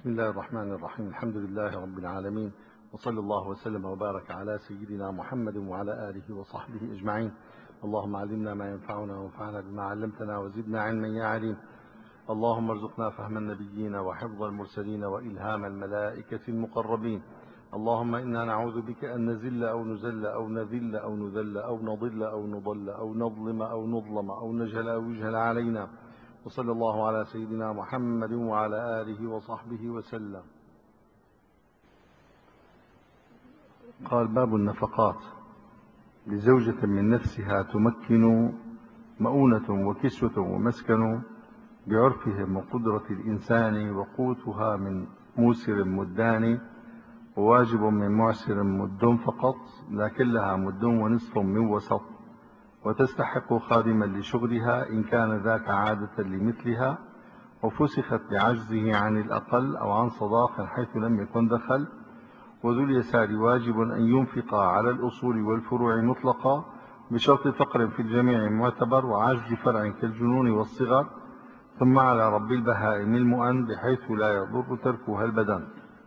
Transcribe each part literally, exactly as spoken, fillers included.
بسم الله الرحمن الرحيم. الحمد لله رب العالمين، وصلى الله وسلم وبارك على سيدنا محمد وعلى آله وصحبه أجمعين. اللهم علمنا ما ينفعنا وانفعنا بما علمتنا وزدنا علما يا عليم. اللهم ارزقنا فهم النبيين وحفظ المرسلين وإلهام الملائكة المقربين. اللهم إنا نعوذ بك أن نزل أو نزل أو نذل أو نذل أو نضل أو نضل أو نظلم أو نظلم أو نجهل أو يجهل علينا. وصلى الله على سيدنا محمد وعلى آله وصحبه وسلم. قال: باب النفقات. لزوجة من نفسها تمكن مؤونة وكسوة ومسكن بعرفهم وقدرة الإنسان، وقوتها من موسر مدان، وواجب من معسر مد فقط، لكن لها مد ونصف من وسط، وتستحق خادما لشغلها إن كان ذاك عادة لمثلها، وفسخت بعجزه عن الأقل أو عن صداق حيث لم يكن دخل. وذو اليسار واجب أن ينفق على الأصول والفروع مطلقا، بشرط فقر في الجميع معتبر، وعجز فرع كالجنون والصغر، ثم على رب البهائم المؤن بحيث لا يضر تركها البدن.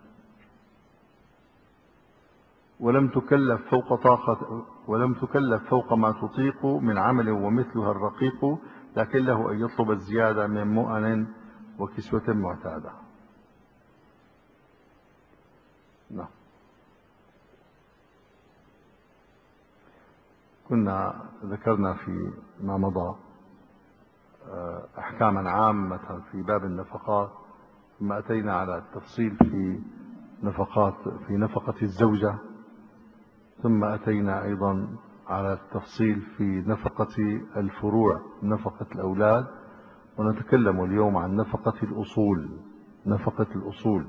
ولم تكلف فوق طاقة ولم تكلف فوق ما تطيق من عمل ومثلها الرقيق، لكن له أن يطلب الزيادة من مؤن وكسوة معتادة. نعم. كنا ذكرنا في ما مضى أحكاما عامة في باب النفقات، ثم أتينا على التفصيل في نفقات في نفقة الزوجة، ثم أتينا أيضا على التفصيل في نفقة الفروع، نفقة الأولاد، ونتكلم اليوم عن نفقة الأصول نفقة الأصول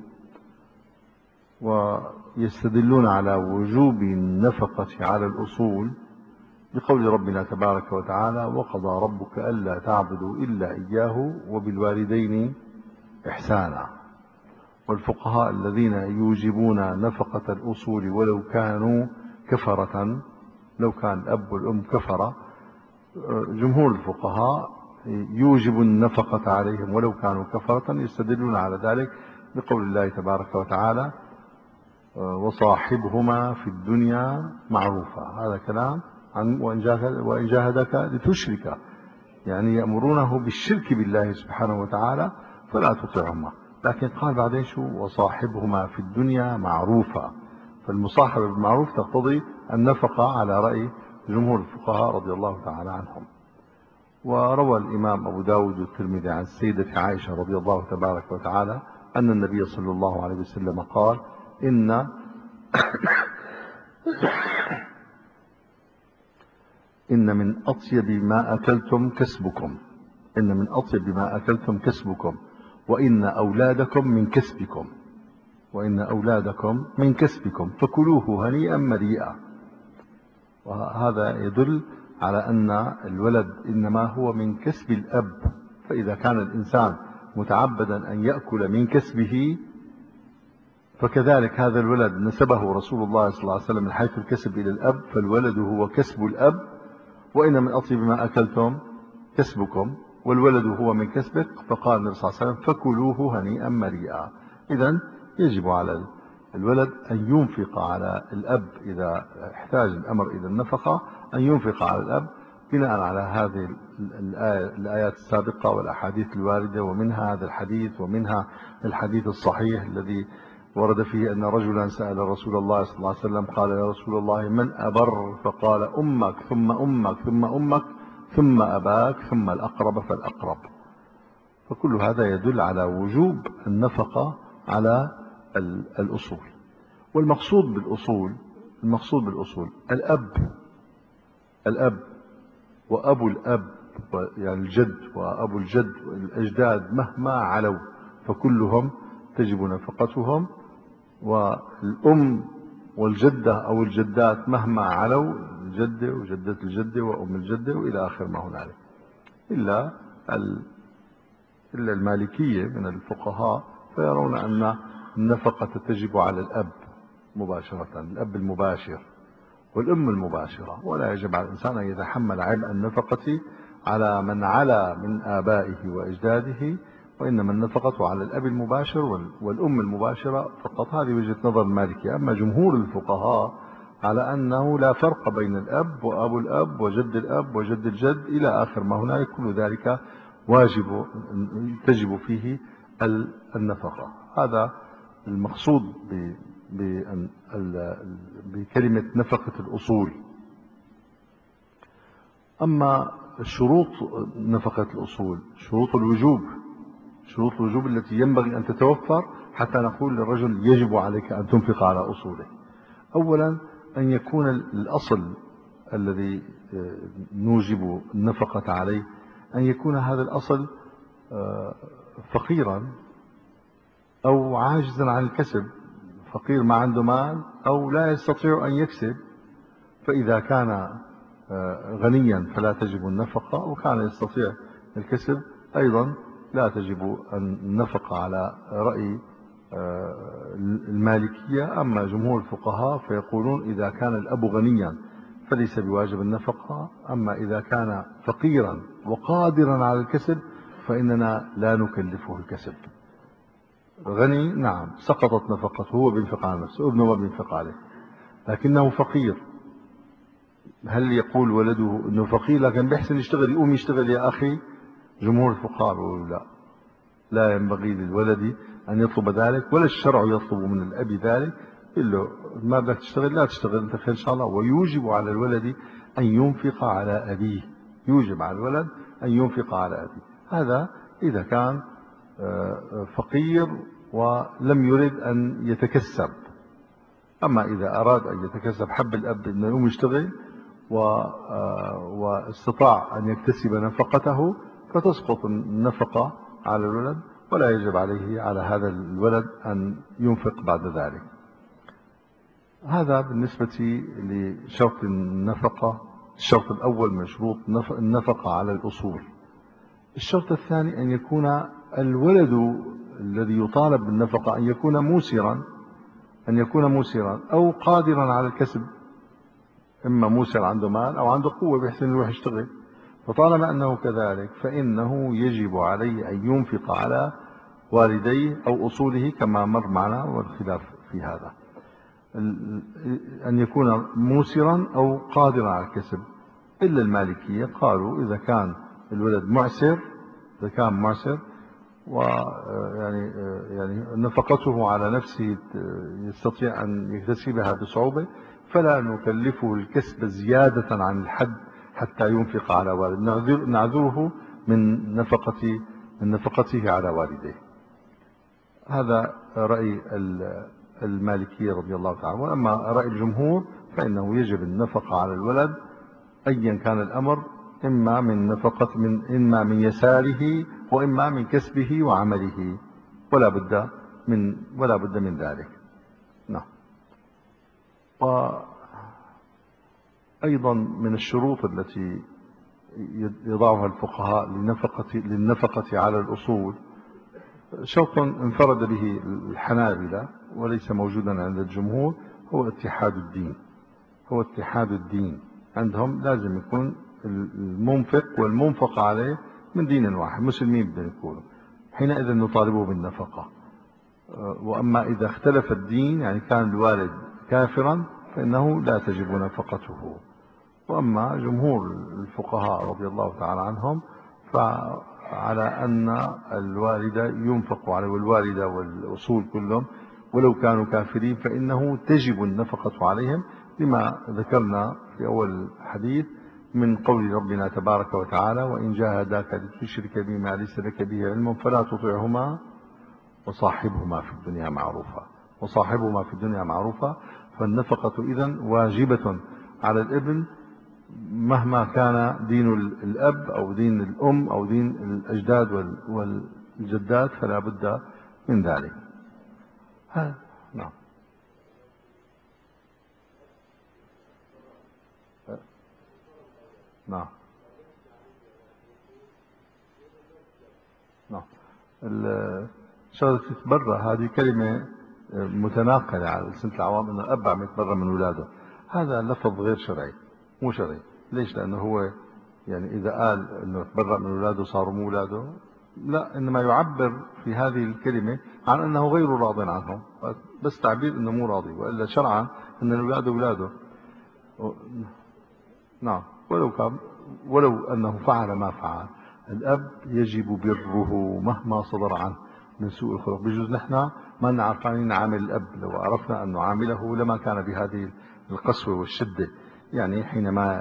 ويستدلون على وجوب النفقة على الأصول بقول ربنا تبارك وتعالى: وقضى ربك ألا تعبدوا إلا إياه وبالوالدين إحسانا. والفقهاء الذين يوجبون نفقة الأصول ولو كانوا كفرة، لو كان الأب والأم كفرة، جمهور الفقهاء يوجب النفقة عليهم ولو كانوا كفرة، يستدلون على ذلك بقول الله تبارك وتعالى: وصاحبهما في الدنيا معروفا. هذا كلام عن وإن جاهدك لتشرك، يعني يأمرونه بالشرك بالله سبحانه وتعالى فلا تطعهما، لكن قال بعدين شو؟ وصاحبهما في الدنيا معروفا. فالمصاحبة بالمعروف تقتضي النفقة على رأي جمهور الفقهاء رضي الله تعالى عنهم. وروى الإمام أبو داود والترمذي عن السيدة عائشة رضي الله تبارك وتعالى أن النبي صلى الله عليه وسلم قال: إن إن من أطيب ما أكلتم كسبكم إن من أطيب ما أكلتم كسبكم وإن أولادكم من كسبكم وإن أولادكم من كسبكم فكلوه هنيئا مريئا. وهذا يدل على أن الولد إنما هو من كسب الأب، فإذا كان الإنسان متعبدا أن يأكل من كسبه، فكذلك هذا الولد نسبه رسول الله صلى الله عليه وسلم من حيث الكسب إلى الأب، فالولد هو كسب الأب. وإن من أطيب ما أكلتم كسبكم والولد هو من كسبك، فقال النبي صلى الله عليه وسلم: فكلوه هنيئا مريئا. إذن يجب على الولد أن ينفق على الأب إذا احتاج الأمر إلى النفقة، أن ينفق على الأب بناء على هذه الآيات السابقة والأحاديث الواردة، ومنها هذا الحديث، ومنها الحديث الصحيح الذي ورد فيه أن رجلا سأل رسول الله صلى الله عليه وسلم قال: يا رسول الله من أبر؟ فقال: أمك ثم أمك ثم أمك ثم أباك ثم الأقرب فالأقرب. فكل هذا يدل على وجوب النفقة على الأصول. والمقصود بالأصول المقصود بالأصول الأب الأب وأبو الأب، يعني الجد وأبو الجد والأجداد مهما علوا فكلهم تجب نفقتهم، والأم والجدة أو الجدات مهما علوا، الجدة وجدة الجدة وأم الجدة وإلى آخر ما هنالك، إلا إلا المالكية من الفقهاء فيرون أن النفقة تجب على الأب مباشرة، الأب المباشر والأم المباشرة، ولا يجب على الإنسان أن يتحمل عبء النفقة على من علا من آبائه وأجداده وإنما النفقة على الأب المباشر والأم المباشرة فقط. هذه وجهة نظر المالكية. أما جمهور الفقهاء على أنه لا فرق بين الأب وأبو الأب وجد الأب وجد الجد إلى آخر ما هنالك، كل ذلك واجب تجب فيه النفقة. هذا المقصود بكلمة نفقة الأصول. أما شروط نفقة الأصول، شروط الوجوب، شروط الوجوب التي ينبغي أن تتوفر حتى نقول للرجل يجب عليك أن تنفق على أصوله. أولا أن يكون الأصل الذي نوجب النفقة عليه أن يكون هذا الأصل فقيرا أو عاجزا عن الكسب، فقير ما عنده مال أو لا يستطيع أن يكسب. فإذا كان غنيا فلا تجب النفقة، وكان يستطيع الكسب أيضا لا تجب النفقة على رأي المالكية. أما جمهور الفقهاء فيقولون إذا كان الأب غنيا فليس بواجب النفقة، أما إذا كان فقيرا وقادرا على الكسب فإننا لا نكلفه الكسب. غني نعم سقطت نفقته، هو بينفق على نفسه، ابنه ما بينفق عليه، لكنه فقير. هل يقول ولده انه فقير لكن بيحسن يشتغل يقوم يشتغل يا اخي؟ جمهور الفقهاء يقولوا لا، لا ينبغي للولد ان يطلب ذلك، ولا الشرع يطلب من الاب ذلك. يقول له ما بدك تشتغل لا تشتغل انت خير ان شاء الله. ويوجب على الولد ان ينفق على ابيه، يوجب على الولد ان ينفق على ابيه. هذا اذا كان فقير ولم يرد ان يتكسب. اما اذا اراد ان يتكسب، حب الاب انه يقوم يشتغل واستطاع أن يكتسب نفقته، فتسقط النفقة على الولد ولا يجب عليه على هذا الولد أن ينفق بعد ذلك. هذا بالنسبة لشرط النفقة. الشرط الأول من شروط النفقة على الأصول. الشرط الثاني أن يكون الولد الذي يطالب بالنفقة أن يكون موسرا، أن يكون موسرا أو قادرا على الكسب. إما موسر عنده مال أو عنده قوة بيحسن يروح يشتغل. فطالما أنه كذلك فإنه يجب عليه أن ينفق على والديه أو أصوله كما مر معنا، والخلاف في هذا. أن يكون موسرا أو قادرا على الكسب. إلا المالكية قالوا إذا كان الولد معسر، إذا كان معسر ويعني يعني نفقته على نفسه يستطيع أن يكتسبها بصعوبة، فلا نكلفه الكسب زيادة عن الحد حتى ينفق على والد، نعذره من نفقة من نفقته على والديه. هذا رأي المالكية رضي الله تعالى. وأما رأي الجمهور فإنه يجب النفقة على الولد أيا كان الأمر، إما من نفقة من إما من يساره وإما من كسبه وعمله، ولا بد من ولا بد من ذلك. نعم. وأيضا من الشروط التي يضعها الفقهاء للنفقة للنفقة على الأصول شرط انفرد به الحنابلة وليس موجودا عند الجمهور، هو اتحاد الدين. هو اتحاد الدين عندهم لازم يكون المنفق والمنفق عليه من دين واحد، مسلمين بدهم يكونوا، حينئذ نطالبه بالنفقة. وأما إذا اختلف الدين يعني كان الوالد كافرا فإنه لا تجب نفقته. وأما جمهور الفقهاء رضي الله تعالى عنهم فعلى أن الوالد ينفق عليه والوالدة والأصول كلهم ولو كانوا كافرين فإنه تجب النفقة عليهم، لما ذكرنا في أول الحديث من قول ربنا تبارك وتعالى: وإن جاهداك لتشرك بما ليس لك به علم فلا تطعهما وصاحبهما في الدنيا معروفا. وصاحبهما في الدنيا معروفا. فالنفقة إذن واجبة على الابن مهما كان دين الأب أو دين الأم أو دين الأجداد والجدات، فلا بد من ذلك. ها نعم. نعم. نعم. الشغلة تتبرى هذه كلمة متناقلة على لسنة العوام، أن الأب عم يتبرى من ولاده. هذا لفظ غير شرعي، مو شرعي. ليش؟ لأنه هو يعني إذا قال أنه يتبرأ من ولاده صاروا مو ولاده، لا، إنما يعبر في هذه الكلمة عن أنه غير راض عنهم، بس تعبير أنه مو راضي، وإلا شرعا أن الأولاد أولاده. نعم، ولو كان ولو أنه فعل ما فعل، الأب يجب بره مهما صدر عنه من سوء الخلق. بجوز نحن ما نعرفين نعامل الأب، لو عرفنا أن نعامله لما كان بهذه القسوة والشدة. يعني حينما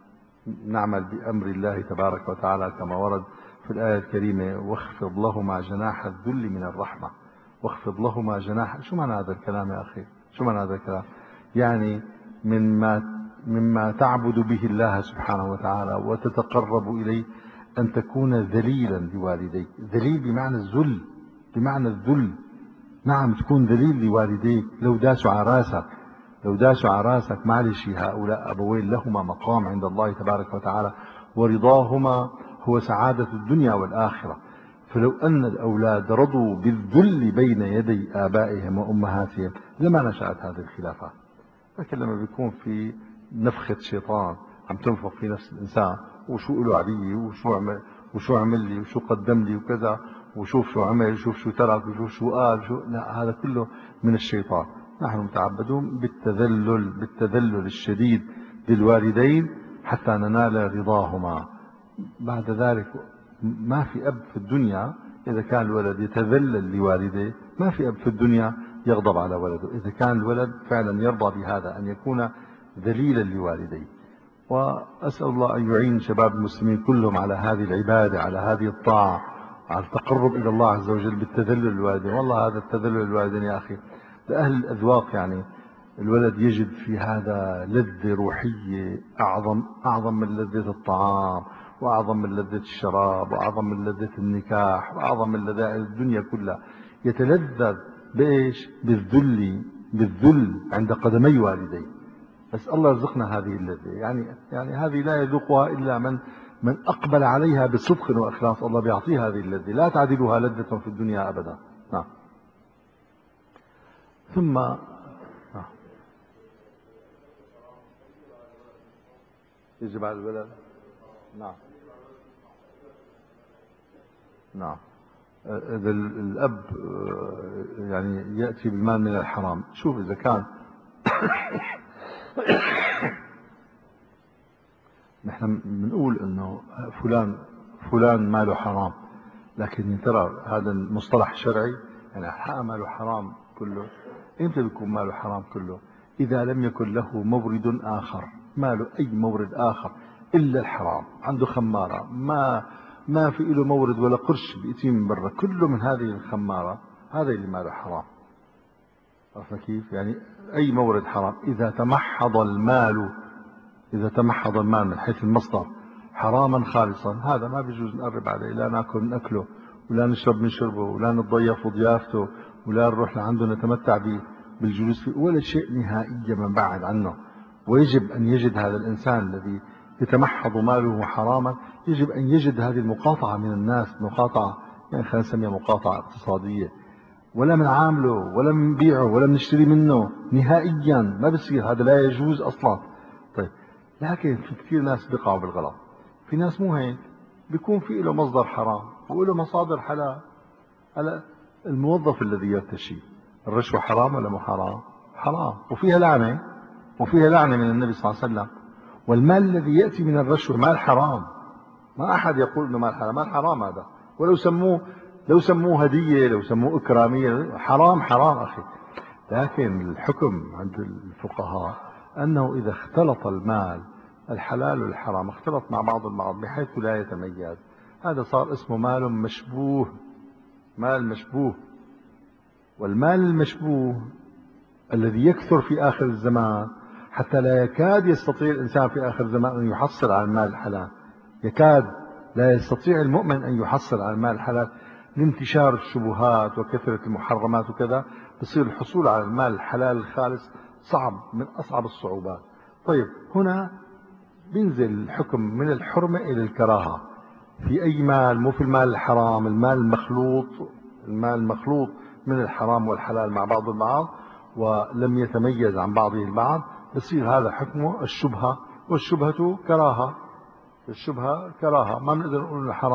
نعمل بأمر الله تبارك وتعالى كما ورد في الآية الكريمة: واخفض لهما جناح الذل من الرحمة. واخفض لهما جناح، شو معنى هذا الكلام يا أخي؟ شو معنى هذا الكلام؟ يعني مما مما تعبد به الله سبحانه وتعالى وتتقرب إليه أن تكون ذليلا لوالديك. ذليل بمعنى الذل، بمعنى الذل. نعم، تكون ذليل لوالديك. لو داسوا على راسك، لو داسوا على راسك، معلش، هؤلاء أبوين لهما مقام عند الله تبارك وتعالى، ورضاهما هو سعادة الدنيا والآخرة. فلو أن الأولاد رضوا بالذل بين يدي آبائهم وأمهاتهم لما نشأت هذه الخلافات. لكن لما بيكون في نفخة شيطان عم تنفخ في نفس الإنسان، وشو له علي، وشو عمل وشو عمل لي، وشو قدم لي وكذا، وشوف شو عمل، وشوف شو ترك، وشوف شو قال، شو لا، هذا كله من الشيطان. نحن متعبدون بالتذلل بالتذلل الشديد للوالدين حتى ننال رضاهما. بعد ذلك ما في أب في الدنيا إذا كان الولد يتذلل لوالديه، ما في أب في الدنيا يغضب على ولده إذا كان الولد فعلا يرضى بهذا، أن يكون ذليلا لوالديه. وأسأل الله أن يعين شباب المسلمين كلهم على هذه العبادة، على هذه الطاعة، على التقرب إلى الله عز وجل بالتذلل للوالدين. والله هذا التذلل للوالدين يا أخي لأهل الأذواق، يعني الولد يجد في هذا لذة روحية أعظم أعظم من لذة الطعام، وأعظم من لذة الشراب، وأعظم من لذة النكاح، وأعظم من لذة الدنيا كلها. يتلذذ بإيش؟ بالذل، بالذل عند قدمي والديه. بس الله يرزقنا هذه اللذة. يعني يعني هذه لا يذوقها إلا من من أقبل عليها بصدق وإخلاص. الله بيعطيه هذه اللذة، لا تعدلها لذة في الدنيا أبدا. نعم. ثم نعم. يجب على الولد. نعم نعم. إذا الأب يعني يأتي بالمال من الحرام، شوف إذا كان نحن بنقول إنه فلان فلان ماله حرام، لكن ترى هذا المصطلح شرعي. يعني حق ماله حرام كله. إمتى بيكون ماله حرام كله؟ إذا لم يكن له مورد آخر، ماله أي مورد آخر إلا الحرام. عنده خمارة، ما ما في له مورد ولا قرش بيأتي من برا، كله من هذه الخمارة، هذا اللي ماله حرام. عرفنا كيف؟ يعني أي مورد حرام. إذا تمحض المال إذا تمحض المال من حيث المصدر حراما خالصا، هذا ما بيجوز نقرب عليه، لا ناكل ناكله، ولا نشرب من شربه، ولا نتضيف ضيافته، ولا نروح لعنده نتمتع به بالجلوس فيه، ولا شيء نهائيا من بعد عنه. ويجب أن يجد هذا الإنسان الذي يتمحض ماله حراما، يجب أن يجد هذه المقاطعة من الناس، مقاطعة يعني خلينا نسميها مقاطعة اقتصادية. ولا منعامله ولا منبيعه ولا منشتري منه نهائيا، ما بصير، هذا لا يجوز أصلا. طيب، لكن في كثير ناس بيقعوا بالغلط. في ناس مو هيك، بيكون في له مصدر حرام وله مصادر حلال. هلا الموظف الذي يرتشي، الرشوة حرام ولا مو حرام؟ حرام، وفيها لعنة، وفيها لعنة من النبي صلى الله عليه وسلم. والمال الذي يأتي من الرشوة مال حرام، ما أحد يقول إنه مال حرام. مال حرام هذا، ولو سموه لو سموه هدية، لو سموه إكرامية، حرام حرام أخي. لكن الحكم عند الفقهاء أنه إذا اختلط المال الحلال والحرام، اختلط مع بعض البعض بحيث لا يتميز، هذا صار اسمه مال مشبوه، مال مشبوه. والمال المشبوه الذي يكثر في آخر الزمان حتى لا يكاد يستطيع الإنسان في آخر الزمان أن يحصل على المال الحلال. يكاد لا يستطيع المؤمن أن يحصل على المال الحلال لانتشار الشبهات وكثرة المحرمات وكذا. بصير الحصول على المال الحلال الخالص صعب، من أصعب الصعوبات. طيب، هنا بينزل الحكم من الحرمة إلى الكراهة في أي مال، مو في المال الحرام، المال المخلوط. المال المخلوط من الحرام والحلال مع بعض البعض ولم يتميز عن بعضه البعض، بصير هذا حكمه الشبهة. والشبهة كراهة. الشبهة كراهة، ما بنقدر نقول حرام،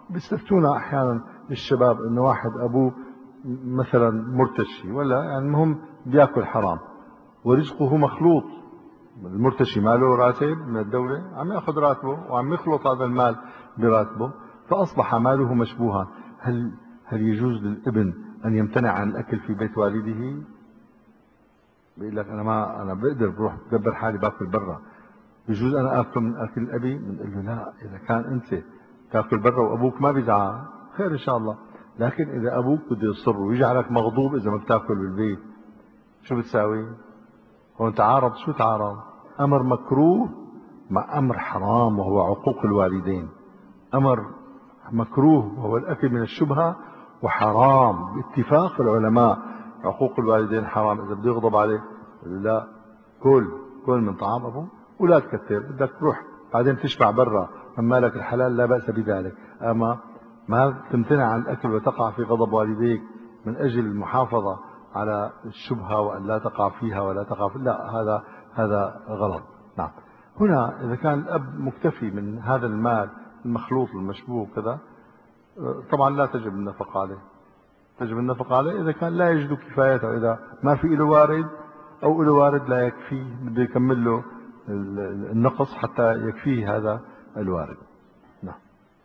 بيستفتونا أحيانا الشباب إنه واحد أبوه مثلا مرتشي ولا يعني المهم بياكل حرام ورزقه مخلوط. المرتشي ماله راتب من الدولة، عم يأخذ راتبه وعم يخلط هذا المال براتبه، فأصبح ماله مشبوها. هل هل يجوز للابن أن يمتنع عن الأكل في بيت والده؟ بيقول لك أنا ما أنا بقدر بروح بدبر حالي باكل برا، بجوز أنا آكل من أكل أبي؟ بنقول له لا، إذا كان أنت تاكل برا وأبوك ما بيزعل خير إن شاء الله، لكن إذا أبوك بده يصر ويجعلك مغضوب إذا ما بتاكل بالبيت شو بتساوي؟ هون تعارض. شو تعارض؟ أمر مكروه مع أمر حرام وهو عقوق الوالدين. أمر مكروه وهو الأكل من الشبهة، وحرام باتفاق العلماء عقوق الوالدين حرام. إذا بده يغضب عليه لا، كل كل من طعام أبوه ولا تكتر، بدك تروح بعدين تشبع برا من مالك الحلال لا بأس بذلك. أما ما تمتنع عن الأكل وتقع في غضب والديك من أجل المحافظة على الشبهة وأن لا تقع فيها ولا تقع في لا، هذا هذا غلط. نعم. هنا إذا كان الأب مكتفي من هذا المال المخلوط المشبوه كذا، طبعا لا تجب النفقة عليه. تجب النفقة عليه إذا كان لا يجد كفايته، إذا ما في له وارد أو له وارد لا يكفيه بده يكمل له النقص حتى يكفيه هذا الوارد. نعم.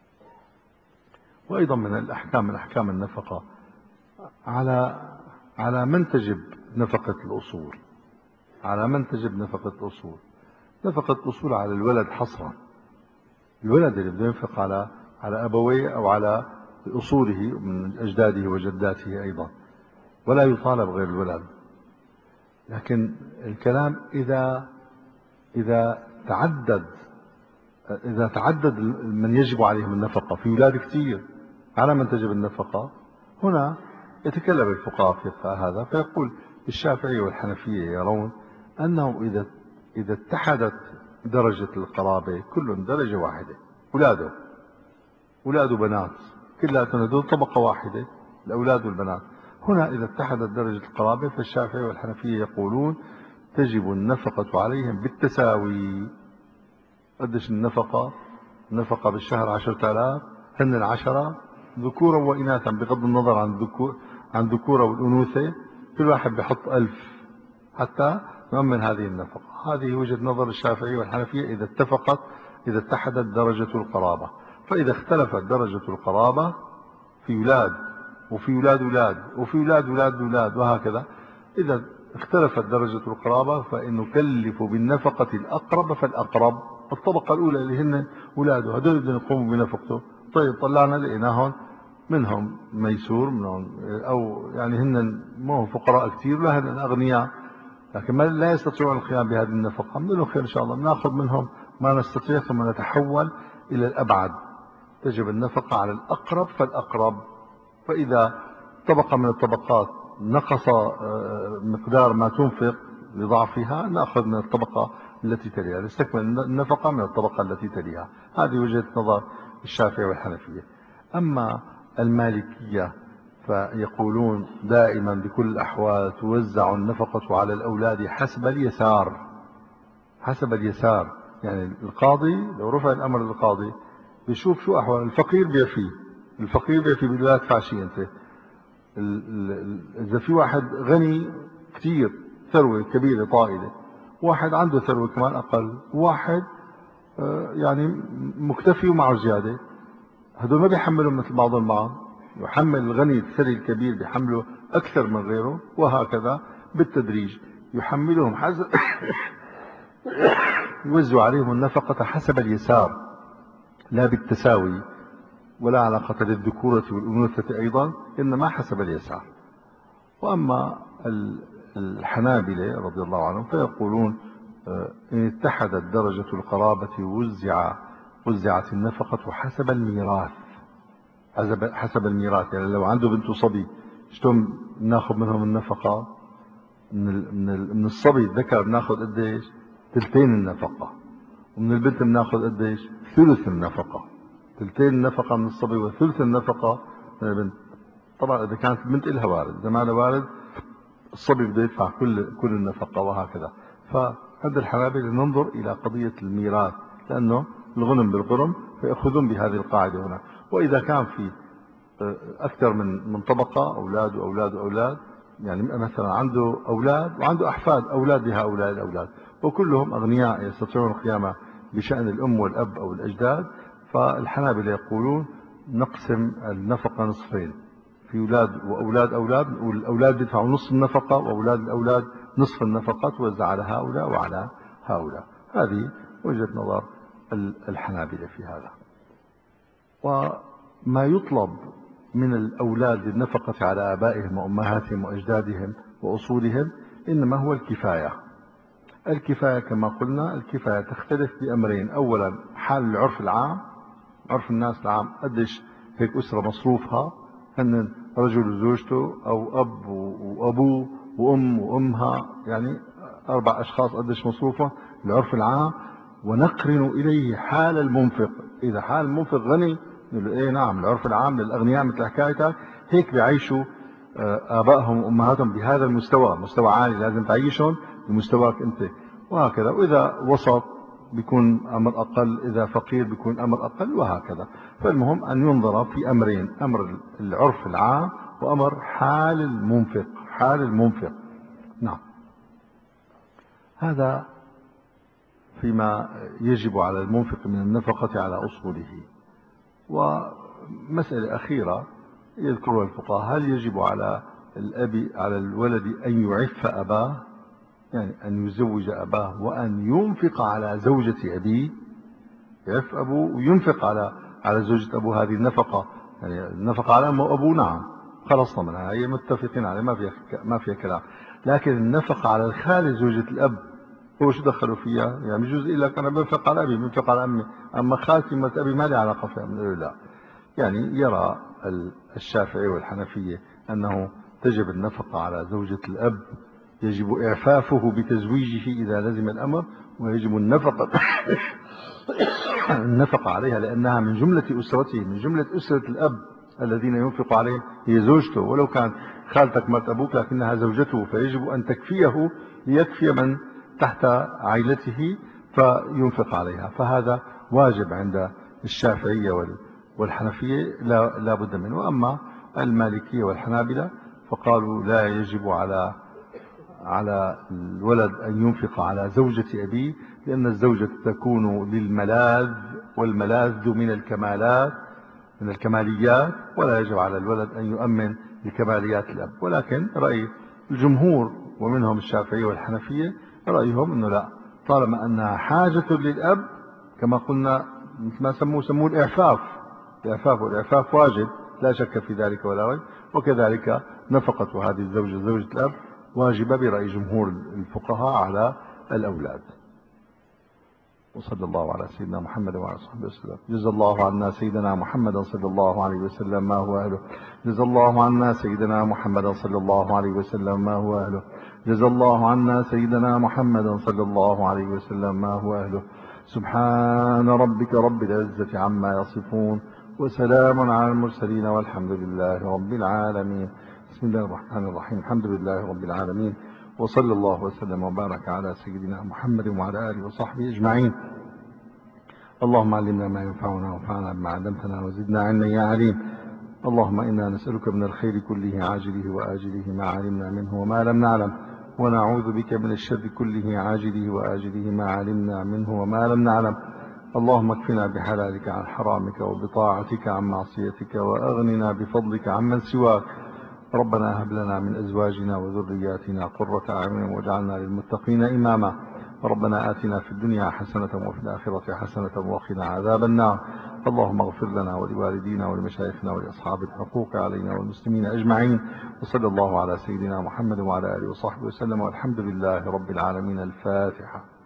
وأيضا من الأحكام من أحكام النفقة على على من تجب نفقة الأصول. على من تجب نفقة الأصول؟ نفقة الأصول على الولد حصرا. الولد اللي بده ينفق على على أبويه أو على أصوله من أجداده وجداته أيضا، ولا يطالب غير الولد. لكن الكلام إذا إذا تعدد إذا تعدد من يجب عليهم النفقة، في أولاد كثير، على من تجب النفقة؟ هنا يتكلم الفقهاء في هذا فيقول الشافعي والحنفية يرون أنه إذا إذا اتحدت درجة القرابة، كل درجة واحدة، أولاده أولاده بنات كلها هذول طبقة واحدة، الأولاد والبنات. هنا إذا اتحدت درجة القرابة فالشافعي والحنفية يقولون تجب النفقة عليهم بالتساوي. قديش النفقة؟ النفقة بالشهر عشرة آلاف، هن العشرة ذكورا وإناثا بغض النظر عن الذكور عن الذكورة والأنوثة، كل واحد بيحط ألف حتى نؤمن هذه النفقة. هذه وجهة نظر الشافعي والحنفية إذا اتفقت إذا اتحدت درجة القرابة. فإذا اختلفت درجة القرابة في أولاد وفي أولاد أولاد وفي أولاد أولاد أولاد وهكذا، إذا اختلفت درجة القرابة فإن نكلف بالنفقة الأقرب فالأقرب. الطبقة الأولى اللي هن أولاده هذول بدهم يقوموا بنفقته، طيب طلعنا لقيناهم منهم ميسور منهم أو يعني هن مو فقراء كثير ولا هن أغنياء لكن ما لا يستطيعون القيام بهذه النفقة، من له خير إن شاء الله بناخذ منهم ما نستطيع ثم نتحول إلى الأبعد. تجب النفقة على الأقرب فالأقرب. فإذا طبقة من الطبقات نقص مقدار ما تنفق لضعفها نأخذ من الطبقة التي تليها، نستكمل النفقة من الطبقة التي تليها. هذه وجهة نظر الشافعي والحنفية. أما المالكية فيقولون دائما بكل الأحوال توزع النفقة على الأولاد حسب اليسار. حسب اليسار يعني القاضي لو رفع الأمر للقاضي بيشوف شو أحوال الفقير بيفي الفقير بيفي بدلا تدفع شيء أنت. إذا في واحد غني كثير ثروة كبيرة طائلة، واحد عنده ثروة كمان أقل، واحد يعني مكتفي ومعه زيادة، هذول ما بيحملوا مثل بعضهم بعض. يحمل الغني الثري الكبير بيحمله أكثر من غيره وهكذا بالتدريج يحملهم حسب يوزع عليهم النفقة حسب اليسار لا بالتساوي، ولا علاقة للذكورة والأنوثة أيضا إنما حسب اليسار. وأما الحنابلة رضي الله عنهم فيقولون إن اتحدت درجة القرابة وزع وزعت النفقة حسب الميراث. حسب الميراث يعني لو عنده بنت صبي شلون ناخذ منهم النفقة؟ من من الصبي الذكر بناخذ قديش؟ ثلثين النفقة، ومن البنت بناخذ قديش؟ ثلث النفقة. ثلثين النفقة من الصبي وثلث النفقة من البنت. طبعا إذا كانت البنت لها والد، إذا ما لها والد الصبي بده يدفع كل كل النفقة وهكذا. فعند الحنابلة ننظر إلى قضية الميراث لأنه الغنم بالغرم فيأخذون بهذه القاعدة هنا. وإذا كان في أكثر من من طبقة، أولاد وأولاد وأولاد، يعني مثلا عنده أولاد وعنده أحفاد أولاد لهؤلاء الأولاد وكلهم أغنياء يستطيعون القيام بشأن الأم والأب أو الأجداد، فالحنابلة يقولون نقسم النفقة نصفين، في أولاد وأولاد أولاد، والأولاد بيدفعوا نصف النفقة وأولاد الأولاد نصف النفقة، توزع على هؤلاء وعلى هؤلاء. هذه وجهة نظر الحنابلة في هذا. وما يطلب من الأولاد للنفقة على آبائهم وأمهاتهم وأجدادهم وأصولهم إنما هو الكفاية. الكفاية كما قلنا، الكفاية تختلف بأمرين: أولا حال العرف العام، عرف الناس العام، قديش هيك أسرة مصروفها، أن رجل وزوجته أو أب وأبوه وأم وأمها، يعني أربع أشخاص قديش مصروفه، العرف العام. ونقرن إليه حال المنفق، إذا حال المنفق غني نقول إيه نعم العرف العام للأغنياء مثل حكايتك، هيك بيعيشوا آبائهم وأمهاتهم بهذا المستوى، مستوى عالي لازم تعيشهم بمستواك أنت، وهكذا. وإذا وسط بيكون أمر أقل، إذا فقير بيكون أمر أقل، وهكذا. فالمهم أن ينظر في أمرين: أمر العرف العام وأمر حال المنفق، حال المنفق. نعم، هذا فيما يجب على المنفق من النفقة على أصوله. ومسألة أخيرة يذكرها الفقهاء: هل يجب على الأب على الولد أن يعف أباه، يعني أن يزوج أباه وأن ينفق على زوجة أبيه؟ يعف أبوه وينفق على على زوجة أبوه، هذه النفقة، يعني النفقة على أمه وأبوه نعم خلصنا منها، هي متفقين عليه، ما فيها ما فيها كلام. لكن النفقة على الخالة زوجة الأب، هو شو دخلوا فيها؟ يعني بجوز يقول لك أنا بنفق على أبي، بنفق على أمي، أما خالتي مرت أبي ما لي علاقة فيها. لا، يعني يرى الشافعي والحنفية أنه تجب النفقة على زوجة الأب، يجب إعفافه بتزويجه إذا لزم الأمر، ويجب النفقة النفقة عليها لأنها من جملة أسرته، من جملة أسرة الأب الذين ينفق عليهم هي زوجته، ولو كان خالتك مرت أبوك لكنها زوجته، فيجب أن تكفيه ليكفي من تحت عائلته فينفق عليها. فهذا واجب عند الشافعية والحنفية لا, لا بد منه. وأما المالكية والحنابلة فقالوا لا يجب على على الولد أن ينفق على زوجة أبيه، لأن الزوجة تكون للملاذ، والملاذ من الكمالات من الكماليات، ولا يجب على الولد أن يؤمن لكماليات الأب. ولكن رأي الجمهور ومنهم الشافعية والحنفية رأيهم أنه لا، طالما أنها حاجة للأب كما قلنا، ما سموه سموه الإعفاف، الإعفاف والإعفاف واجب لا شك في ذلك ولا ريب، وكذلك نفقة هذه الزوجة زوجة الأب واجبة برأي جمهور الفقهاء على الأولاد. وصلى الله على سيدنا محمد وعلى صحبه وسلم. جزا الله عنا سيدنا محمد صلى الله عليه وسلم ما هو أهله. جزا الله عنا سيدنا محمد صلى الله عليه وسلم ما هو أهله. جزا الله عنا سيدنا محمد صلى الله عليه وسلم ما هو أهله. سبحان ربك رب العزة عما يصفون، وسلام على المرسلين، والحمد لله رب العالمين. بسم الله الرحمن الرحيم. الحمد لله رب العالمين، وصلى الله وسلم وبارك على سيدنا محمد وعلى آله وصحبه أجمعين. اللهم علمنا ما ينفعنا وانفعنا بما علمتنا وزدنا علما يا عليم. اللهم إنا نسألك من الخير كله عاجله وآجله ما علمنا منه وما لم نعلم، ونعوذ بك من الشر كله عاجله وآجله ما علمنا منه وما لم نعلم. اللهم اكفنا بحلالك عن حرامك، وبطاعتك عن معصيتك، وأغننا بفضلك عمن سواك. ربنا هب لنا من أزواجنا وذرياتنا قرة أعين واجعلنا للمتقين إماما. ربنا آتنا في الدنيا حسنة وفي الآخرة حسنة وقنا عذاب النار. اللهم اغفر لنا ولوالدينا ولمشايخنا ولأصحاب الحقوق علينا والمسلمين أجمعين. وصلى الله على سيدنا محمد وعلى آله وصحبه وسلم، والحمد لله رب العالمين. الفاتحة.